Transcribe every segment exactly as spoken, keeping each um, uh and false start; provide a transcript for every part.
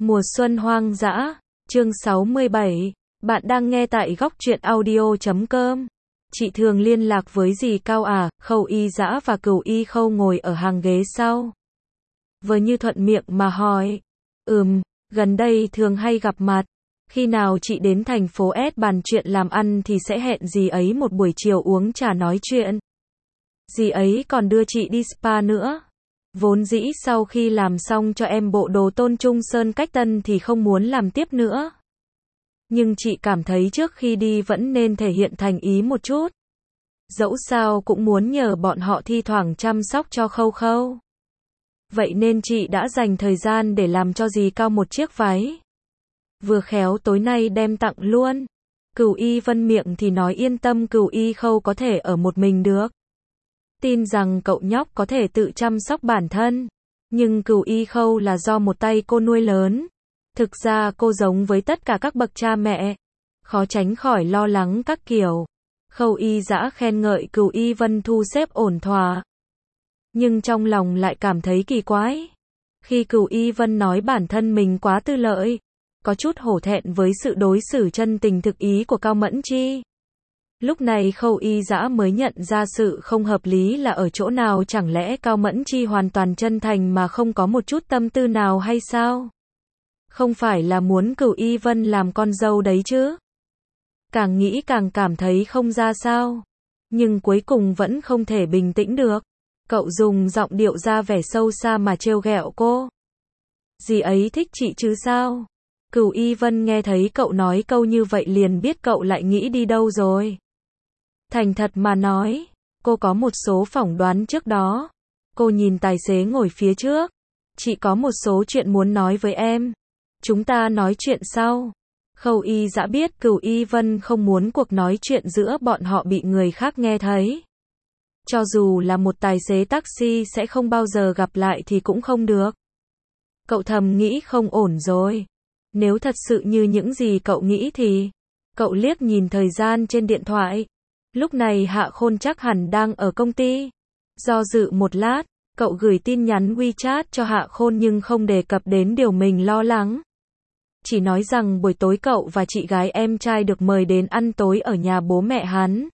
Mùa xuân hoang dã, chương sáu mươi bảy. Bạn đang nghe tại góc truyện audio chấm com. Chị thường liên lạc với dì Cao à? Khâu Y Dã và Cửu Y Khâu ngồi ở hàng ghế sau. Vừa như thuận miệng mà hỏi. Ừm, gần đây thường hay gặp mặt. Khi nào chị đến thành phố S bàn chuyện làm ăn thì sẽ hẹn dì ấy một buổi chiều uống trà nói chuyện. Dì ấy còn đưa chị đi spa nữa. Vốn dĩ sau khi làm xong cho em bộ đồ Tôn Trung Sơn cách tân thì không muốn làm tiếp nữa. Nhưng chị cảm thấy trước khi đi vẫn nên thể hiện thành ý một chút. Dẫu sao cũng muốn nhờ bọn họ thi thoảng chăm sóc cho Khâu Khâu. Vậy nên chị đã dành thời gian để làm cho dì Cao một chiếc váy. Vừa khéo tối nay đem tặng luôn. Cửu Y Vân miệng thì nói yên tâm Cửu Y Khâu có thể ở một mình được. Tin rằng cậu nhóc có thể tự chăm sóc bản thân. Nhưng Cửu Y Khâu là do một tay cô nuôi lớn. Thực ra cô giống với tất cả các bậc cha mẹ. Khó tránh khỏi lo lắng các kiểu. Khâu Y Dã khen ngợi Cửu Y Vân thu xếp ổn thỏa. Nhưng trong lòng lại cảm thấy kỳ quái. Khi Cửu Y Vân nói bản thân mình quá tư lợi. Có chút hổ thẹn với sự đối xử chân tình thực ý của Cao Mẫn Chi. Lúc này Khâu Y Dã mới nhận ra sự không hợp lý là ở chỗ nào, chẳng lẽ Cao Mẫn Chi hoàn toàn chân thành mà không có một chút tâm tư nào hay sao? Không phải là muốn Cửu Y Vân làm con dâu đấy chứ? Càng nghĩ càng cảm thấy không ra sao. Nhưng cuối cùng vẫn không thể bình tĩnh được. Cậu dùng giọng điệu ra vẻ sâu xa mà trêu ghẹo cô. Dì ấy thích chị chứ sao? Cửu Y Vân nghe thấy cậu nói câu như vậy liền biết cậu lại nghĩ đi đâu rồi. Thành thật mà nói, cô có một số phỏng đoán trước đó. Cô nhìn tài xế ngồi phía trước. Chị có một số chuyện muốn nói với em. Chúng ta nói chuyện sau. Khâu Y Dã biết Cửu Y Vân không muốn cuộc nói chuyện giữa bọn họ bị người khác nghe thấy. Cho dù là một tài xế taxi sẽ không bao giờ gặp lại thì cũng không được. Cậu thầm nghĩ không ổn rồi. Nếu thật sự như những gì cậu nghĩ thì... Cậu liếc nhìn thời gian trên điện thoại. Lúc này Hạ Khôn chắc hẳn đang ở công ty. Do dự một lát, cậu gửi tin nhắn WeChat cho Hạ Khôn nhưng không đề cập đến điều mình lo lắng. Chỉ nói rằng buổi tối cậu và chị gái em trai được mời đến ăn tối ở nhà bố mẹ hắn.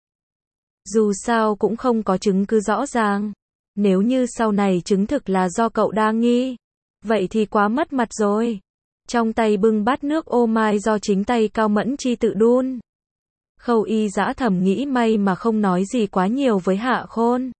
Dù sao cũng không có chứng cứ rõ ràng. Nếu như sau này chứng thực là do cậu đa nghi, vậy thì quá mất mặt rồi. Trong tay bưng bát nước ô mai do chính tay Cao Mẫn Chi tự đun. Khâu Y Dã thầm nghĩ may mà không nói gì quá nhiều với Hạ Khôn.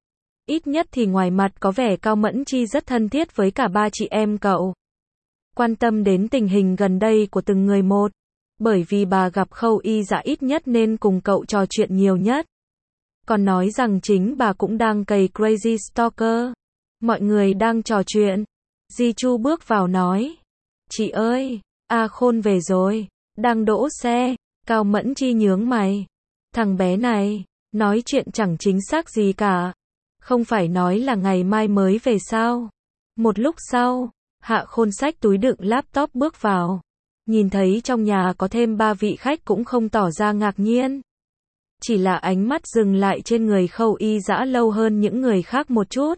Ít nhất thì ngoài mặt có vẻ Cao Mẫn Chi rất thân thiết với cả ba chị em cậu. Quan tâm đến tình hình gần đây của từng người một. Bởi vì bà gặp Khâu Y Dã ít nhất nên cùng cậu trò chuyện nhiều nhất. Còn nói rằng chính bà cũng đang cày Crazy Stalker. Mọi người đang trò chuyện. Di Chu bước vào nói. Chị ơi, A Khôn về rồi. Đang đỗ xe. Cao Mẫn Chi nhướng mày. Thằng bé này, nói chuyện chẳng chính xác gì cả. Không phải nói là ngày mai mới về sao? Một lúc sau, Hạ Khôn xách túi đựng laptop bước vào. Nhìn thấy trong nhà có thêm ba vị khách cũng không tỏ ra ngạc nhiên. Chỉ là ánh mắt dừng lại trên người Khâu Y Dã lâu hơn những người khác một chút.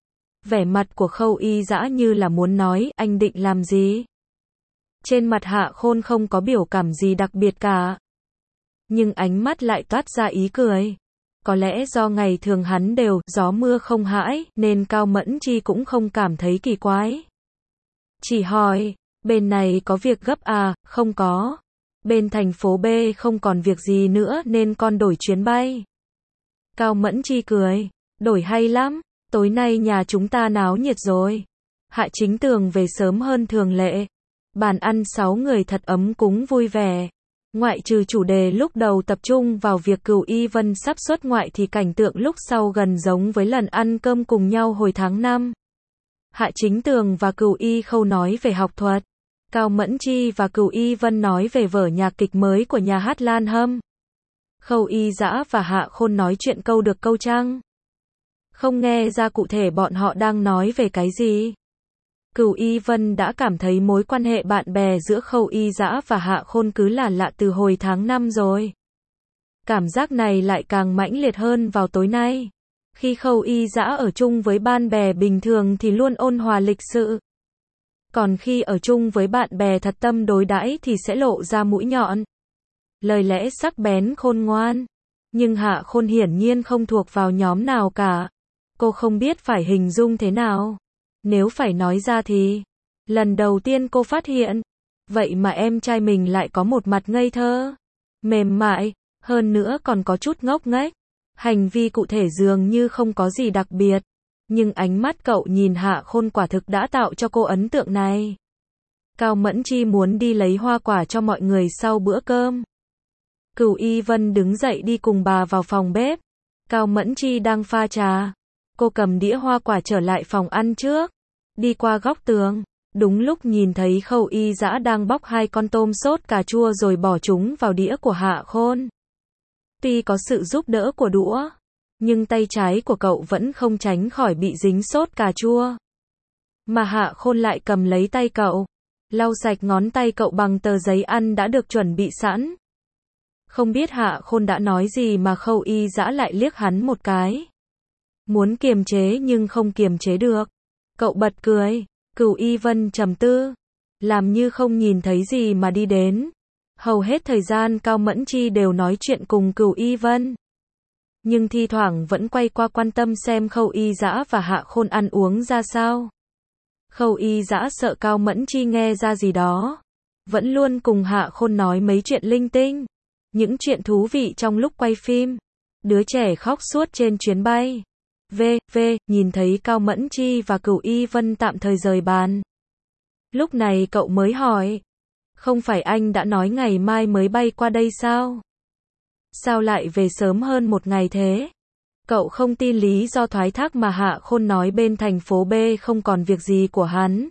Vẻ mặt của Khâu Y Dã như là muốn nói, anh định làm gì? Trên mặt Hạ Khôn không có biểu cảm gì đặc biệt cả. Nhưng ánh mắt lại toát ra ý cười. Có lẽ do ngày thường hắn đều gió mưa không hãi, nên Cao Mẫn Chi cũng không cảm thấy kỳ quái. Chỉ hỏi, bên này có việc gấp à? Không có. Bên thành phố B không còn việc gì nữa nên con đổi chuyến bay. Cao Mẫn Chi cười. Đổi hay lắm. Tối nay nhà chúng ta náo nhiệt rồi. Hạ Chính Tường về sớm hơn thường lệ. Bàn ăn sáu người thật ấm cúng vui vẻ. Ngoại trừ chủ đề lúc đầu tập trung vào việc Cửu Y Vân sắp xuất ngoại thì cảnh tượng lúc sau gần giống với lần ăn cơm cùng nhau hồi tháng năm. Hạ Chính Tường và Cửu Y Khâu nói về học thuật. Cao Mẫn Chi và Cửu Y Vân nói về vở nhạc kịch mới của nhà hát Lan Hâm. Khâu Y Dã và Hạ Khôn nói chuyện câu được câu trăng. Không nghe ra cụ thể bọn họ đang nói về cái gì. Cửu Y Vân đã cảm thấy mối quan hệ bạn bè giữa Khâu Y Dã và Hạ Khôn cứ là lạ từ hồi tháng năm rồi. Cảm giác này lại càng mãnh liệt hơn vào tối nay. Khi Khâu Y Dã ở chung với bạn bè bình thường thì luôn ôn hòa lịch sự. Còn khi ở chung với bạn bè thật tâm đối đãi thì sẽ lộ ra mũi nhọn. Lời lẽ sắc bén khôn ngoan. Nhưng Hạ Khôn hiển nhiên không thuộc vào nhóm nào cả. Cô không biết phải hình dung thế nào. Nếu phải nói ra thì, lần đầu tiên cô phát hiện, vậy mà em trai mình lại có một mặt ngây thơ, mềm mại, hơn nữa còn có chút ngốc nghếch. Hành vi cụ thể dường như không có gì đặc biệt, nhưng ánh mắt cậu nhìn Hạ Khôn quả thực đã tạo cho cô ấn tượng này. Cao Mẫn Chi muốn đi lấy hoa quả cho mọi người sau bữa cơm. Cửu Y Vân đứng dậy đi cùng bà vào phòng bếp. Cao Mẫn Chi đang pha trà. Cô cầm đĩa hoa quả trở lại phòng ăn trước. Đi qua góc tường. Đúng lúc nhìn thấy Khâu Y Dã đang bóc hai con tôm sốt cà chua rồi bỏ chúng vào đĩa của Hạ Khôn. Tuy có sự giúp đỡ của đũa, nhưng tay trái của cậu vẫn không tránh khỏi bị dính sốt cà chua. Mà Hạ Khôn lại cầm lấy tay cậu, lau sạch ngón tay cậu bằng tờ giấy ăn đã được chuẩn bị sẵn. Không biết Hạ Khôn đã nói gì mà Khâu Y Dã lại liếc hắn một cái. Muốn kiềm chế nhưng không kiềm chế được. Cậu bật cười. Cửu Y Vân trầm tư, làm như không nhìn thấy gì mà đi đến. Hầu hết thời gian Cao Mẫn Chi đều nói chuyện cùng Cửu Y Vân. Nhưng thi thoảng vẫn quay qua quan tâm xem Khâu Y Dã và Hạ Khôn ăn uống ra sao. Khâu Y Dã sợ Cao Mẫn Chi nghe ra gì đó. Vẫn luôn cùng Hạ Khôn nói mấy chuyện linh tinh. Những chuyện thú vị trong lúc quay phim. Đứa trẻ khóc suốt trên chuyến bay. V, V, nhìn thấy Cao Mẫn Chi và Cửu Y Vân tạm thời rời bàn. Lúc này cậu mới hỏi. Không phải anh đã nói ngày mai mới bay qua đây sao? Sao lại về sớm hơn một ngày thế? Cậu không tin lý do thoái thác mà Hạ Khôn nói bên thành phố B không còn việc gì của hắn.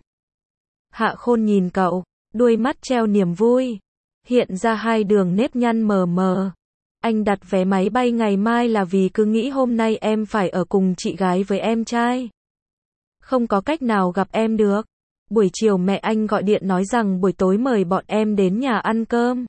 Hạ Khôn nhìn cậu, đuôi mắt treo niềm vui. Hiện ra hai đường nếp nhăn mờ mờ. Anh đặt vé máy bay ngày mai là vì cứ nghĩ hôm nay em phải ở cùng chị gái với em trai. Không có cách nào gặp em được. Buổi chiều mẹ anh gọi điện nói rằng buổi tối mời bọn em đến nhà ăn cơm.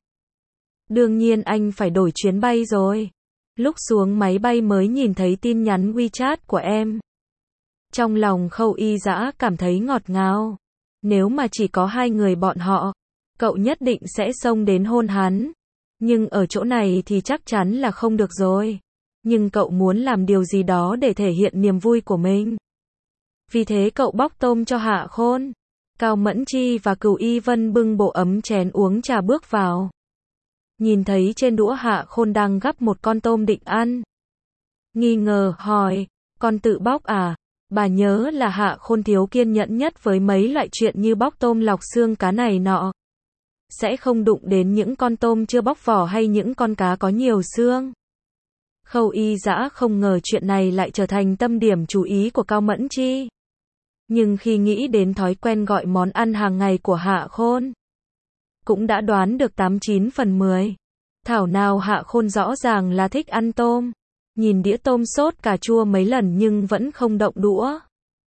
Đương nhiên anh phải đổi chuyến bay rồi. Lúc xuống máy bay mới nhìn thấy tin nhắn WeChat của em. Trong lòng Khâu Y Dã cảm thấy ngọt ngào. Nếu mà chỉ có hai người bọn họ, cậu nhất định sẽ xông đến hôn hắn. Nhưng ở chỗ này thì chắc chắn là không được rồi. Nhưng cậu muốn làm điều gì đó để thể hiện niềm vui của mình. Vì thế cậu bóc tôm cho Hạ Khôn. Cao Mẫn Chi và Cửu Y Vân bưng bộ ấm chén uống trà bước vào. Nhìn thấy trên đũa Hạ Khôn đang gắp một con tôm định ăn. Nghi ngờ hỏi, con tự bóc à? Bà nhớ là Hạ Khôn thiếu kiên nhẫn nhất với mấy loại chuyện như bóc tôm lọc xương cá này nọ. Sẽ không đụng đến những con tôm chưa bóc vỏ hay những con cá có nhiều xương. Khâu Y Dã không ngờ chuyện này lại trở thành tâm điểm chú ý của Cao Mẫn Chi. Nhưng khi nghĩ đến thói quen gọi món ăn hàng ngày của Hạ Khôn, cũng đã đoán được tám chín phần mười. Thảo nào Hạ Khôn rõ ràng là thích ăn tôm. Nhìn đĩa tôm sốt cà chua mấy lần nhưng vẫn không động đũa.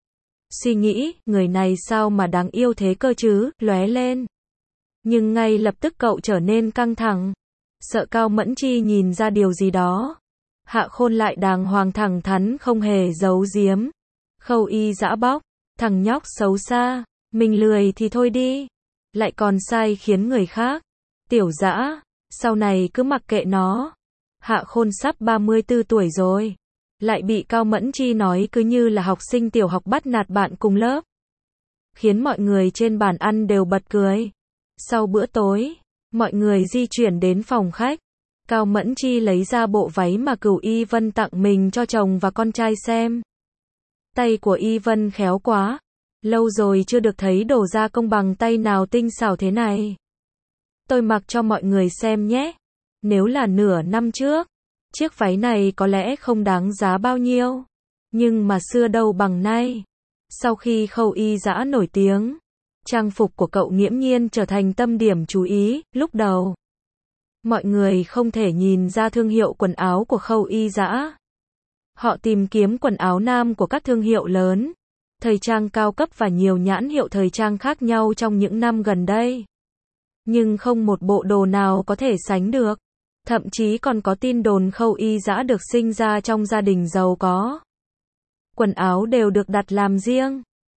Suy nghĩ, người này sao mà đáng yêu thế cơ chứ, lóe lên. Nhưng ngay lập tức cậu trở nên căng thẳng. Sợ Cao Mẫn Chi nhìn ra điều gì đó. Hạ Khôn lại đàng hoàng thẳng thắn không hề giấu giếm. Khâu Y Dã bóc. Thằng nhóc xấu xa. Mình lười thì thôi đi. Lại còn sai khiến người khác. Tiểu Dã. Sau này cứ mặc kệ nó. Hạ Khôn sắp ba mươi tư tuổi rồi. Lại bị Cao Mẫn Chi nói cứ như là học sinh tiểu học bắt nạt bạn cùng lớp. Khiến mọi người trên bàn ăn đều bật cười. Sau bữa tối, mọi người di chuyển đến phòng khách. Cao Mẫn Chi lấy ra bộ váy mà Cửu Y Vân tặng mình cho chồng và con trai xem. Tay của Y Vân khéo quá. Lâu rồi chưa được thấy đồ gia công bằng tay nào tinh xảo thế này. Tôi mặc cho mọi người xem nhé. Nếu là nửa năm trước, chiếc váy này có lẽ không đáng giá bao nhiêu. Nhưng mà xưa đâu bằng nay. Sau khi Khâu Y Dã nổi tiếng, trang phục của cậu nghiễm nhiên trở thành tâm điểm chú ý. Lúc đầu, mọi người không thể nhìn ra thương hiệu quần áo của Khâu Y Dã. Họ tìm kiếm quần áo nam của các thương hiệu lớn, thời trang cao cấp và nhiều nhãn hiệu thời trang khác nhau trong những năm gần đây. Nhưng không một bộ đồ nào có thể sánh được. Thậm chí còn có tin đồn Khâu Y Dã được sinh ra trong gia đình giàu có. Quần áo đều được đặt làm riêng.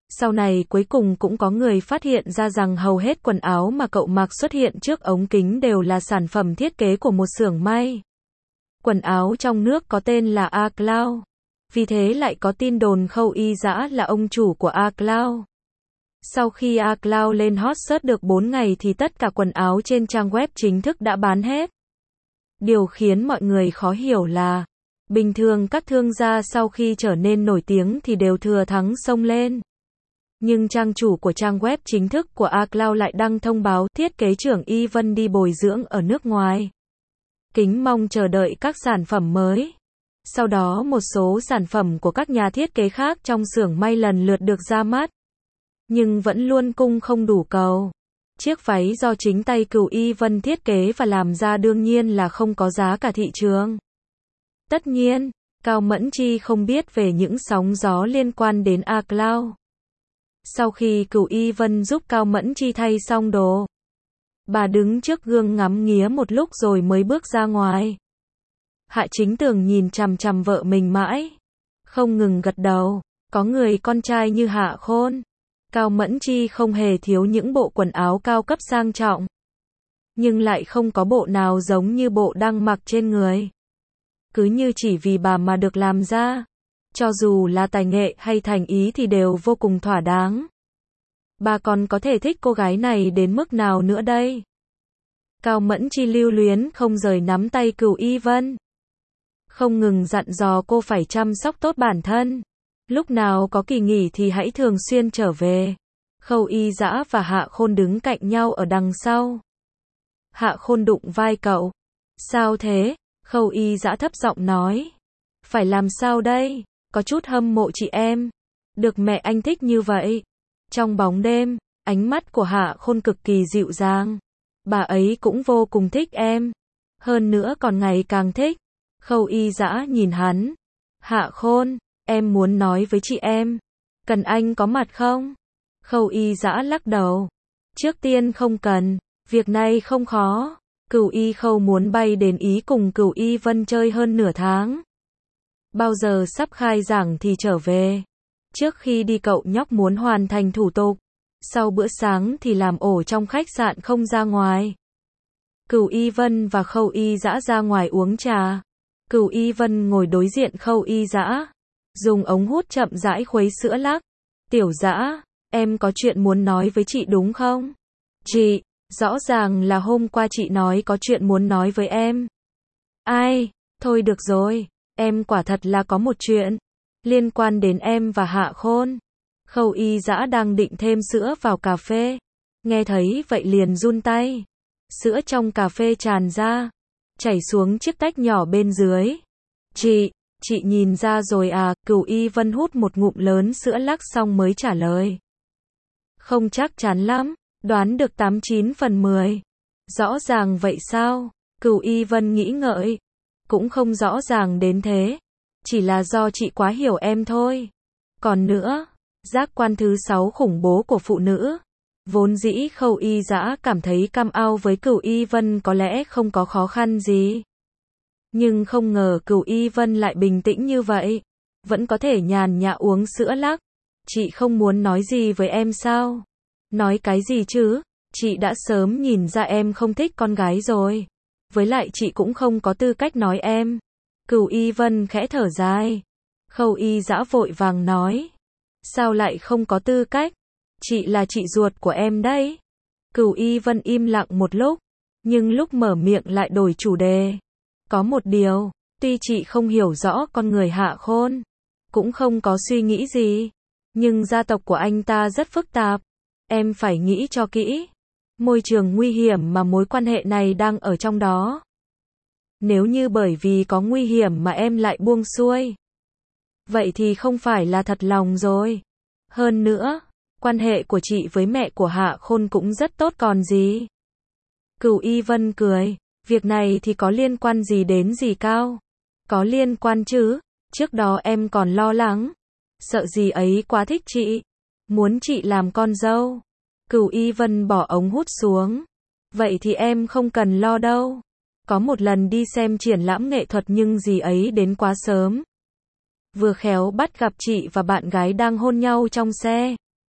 Sau này cuối cùng cũng có người phát hiện ra rằng hầu hết quần áo mà cậu mặc xuất hiện trước ống kính đều là sản phẩm thiết kế của một xưởng may quần áo trong nước có tên là A Cloud. Vì thế lại có tin đồn Khâu Y Dã là ông chủ của A Cloud. Sau khi A Cloud lên hot search được bốn ngày thì tất cả quần áo trên trang web chính thức đã bán hết. Điều khiến mọi người khó hiểu là, bình thường các thương gia sau khi trở nên nổi tiếng thì đều thừa thắng xông lên. Nhưng trang chủ của trang web chính thức của A Cloud lại đăng thông báo thiết kế trưởng Y Vân đi bồi dưỡng ở nước ngoài. Kính mong chờ đợi các sản phẩm mới. Sau đó một số sản phẩm của các nhà thiết kế khác trong xưởng may lần lượt được ra mắt. Nhưng vẫn luôn cung không đủ cầu. Chiếc váy do chính tay Cửu Y Vân thiết kế và làm ra đương nhiên là không có giá cả thị trường. Tất nhiên, Cao Mẫn Chi không biết về những sóng gió liên quan đến A Cloud. Sau khi Cửu Y Vân giúp Cao Mẫn Chi thay xong đồ, bà đứng trước gương ngắm nghía một lúc rồi mới bước ra ngoài. Hạ Chính Tường nhìn chằm chằm vợ mình mãi, không ngừng gật đầu. Có người con trai như Hạ Khôn, Cao Mẫn Chi không hề thiếu những bộ quần áo cao cấp sang trọng, nhưng lại không có bộ nào giống như bộ đang mặc trên người. Cứ như chỉ vì bà mà được làm ra, cho dù là tài nghệ hay thành ý thì đều vô cùng thỏa đáng. Bà còn có thể thích cô gái này đến mức nào nữa đây? Cao Mẫn Chi lưu luyến không rời nắm tay Cửu Y Vân, không ngừng dặn dò cô phải chăm sóc tốt bản thân. Lúc nào có kỳ nghỉ thì hãy thường xuyên trở về. Khâu Y Dã và Hạ Khôn đứng cạnh nhau ở đằng sau. Hạ Khôn đụng vai cậu. Sao thế? Khâu Y Dã thấp giọng nói. Phải làm sao đây? Có chút hâm mộ chị em. Được mẹ anh thích như vậy. Trong bóng đêm, ánh mắt của Hạ Khôn cực kỳ dịu dàng. Bà ấy cũng vô cùng thích em. Hơn nữa còn ngày càng thích. Khâu Y Dã nhìn hắn. Hạ Khôn, em muốn nói với chị em. Cần anh có mặt không? Khâu Y Dã lắc đầu. Trước tiên không cần. Việc này không khó. Cửu Y Khâu muốn bay đến Ý cùng Cửu Y Vân chơi hơn nửa tháng. Bao giờ sắp khai giảng thì trở về. Trước khi đi cậu nhóc muốn hoàn thành thủ tục. Sau bữa sáng thì làm ổ trong khách sạn không ra ngoài. Cửu Y Vân và Khâu Y Dã ra ngoài uống trà. Cửu Y Vân ngồi đối diện Khâu Y Dã, dùng ống hút chậm rãi khuấy sữa lắc. Tiểu Dã, em có chuyện muốn nói với chị đúng không? Chị, rõ ràng là hôm qua chị nói có chuyện muốn nói với em. Ai, thôi được rồi, em quả thật là có một chuyện liên quan đến em và Hạ Khôn. Khâu Y Dã đang định thêm sữa vào cà phê, nghe thấy vậy liền run tay. Sữa trong cà phê tràn ra, chảy xuống chiếc tách nhỏ bên dưới. Chị, chị nhìn ra rồi à? Cửu Y Vân hút một ngụm lớn sữa lắc xong mới trả lời. Không chắc chắn lắm, đoán được tám chín phần mười. Rõ ràng vậy sao? Cửu Y Vân nghĩ ngợi. Cũng không rõ ràng đến thế. Chỉ là do chị quá hiểu em thôi. Còn nữa, giác quan thứ sáu khủng bố của phụ nữ. Vốn dĩ Khâu Y Dã cảm thấy cam ao với Cửu Y Vân có lẽ không có khó khăn gì. Nhưng không ngờ Cửu Y Vân lại bình tĩnh như vậy. Vẫn có thể nhàn nhã uống sữa lắc. Chị không muốn nói gì với em sao? Nói cái gì chứ? Chị đã sớm nhìn ra em không thích con gái rồi. Với lại chị cũng không có tư cách nói em. Cửu Y Vân khẽ thở dài. Khâu Y Dã vội vàng nói. Sao lại không có tư cách? Chị là chị ruột của em đấy. Cửu Y Vân im lặng một lúc, nhưng lúc mở miệng lại đổi chủ đề. Có một điều, tuy chị không hiểu rõ con người Hạ Khôn, cũng không có suy nghĩ gì, nhưng gia tộc của anh ta rất phức tạp. Em phải nghĩ cho kỹ. Môi trường nguy hiểm mà mối quan hệ này đang ở trong đó. Nếu như bởi vì có nguy hiểm mà em lại buông xuôi, vậy thì không phải là thật lòng rồi. Hơn nữa, quan hệ của chị với mẹ của Hạ Khôn cũng rất tốt còn gì. Cửu Y Vân cười. Việc này thì có liên quan gì đến dì Cao? Có liên quan chứ. Trước đó em còn lo lắng. Sợ dì ấy quá thích chị. Muốn chị làm con dâu. Cửu Y Vân bỏ ống hút xuống. Vậy thì em không cần lo đâu. Có một lần đi xem triển lãm nghệ thuật nhưng dì ấy đến quá sớm. Vừa khéo bắt gặp chị và bạn gái đang hôn nhau trong xe.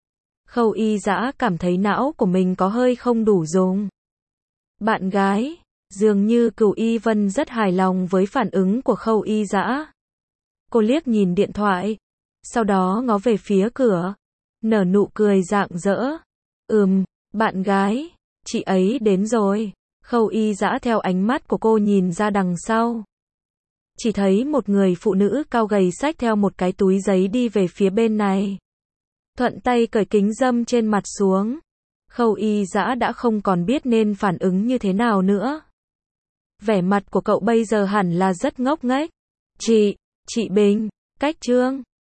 Khâu Y Dã cảm thấy não của mình có hơi không đủ dùng. Bạn gái, dường như Cửu Y Vân rất hài lòng với phản ứng của Khâu Y Dã. Cô liếc nhìn điện thoại, sau đó ngó về phía cửa, nở nụ cười rạng rỡ. Ừm, bạn gái, chị ấy đến rồi. Khâu Y Dã theo ánh mắt của cô nhìn ra đằng sau. Chỉ thấy một người phụ nữ cao gầy xách theo một cái túi giấy đi về phía bên này. Thuận tay cởi kính râm trên mặt xuống. Khâu Y Dã đã không còn biết nên phản ứng như thế nào nữa. Vẻ mặt của cậu bây giờ hẳn là rất ngốc nghếch. Chị, chị Bình, cách Trương.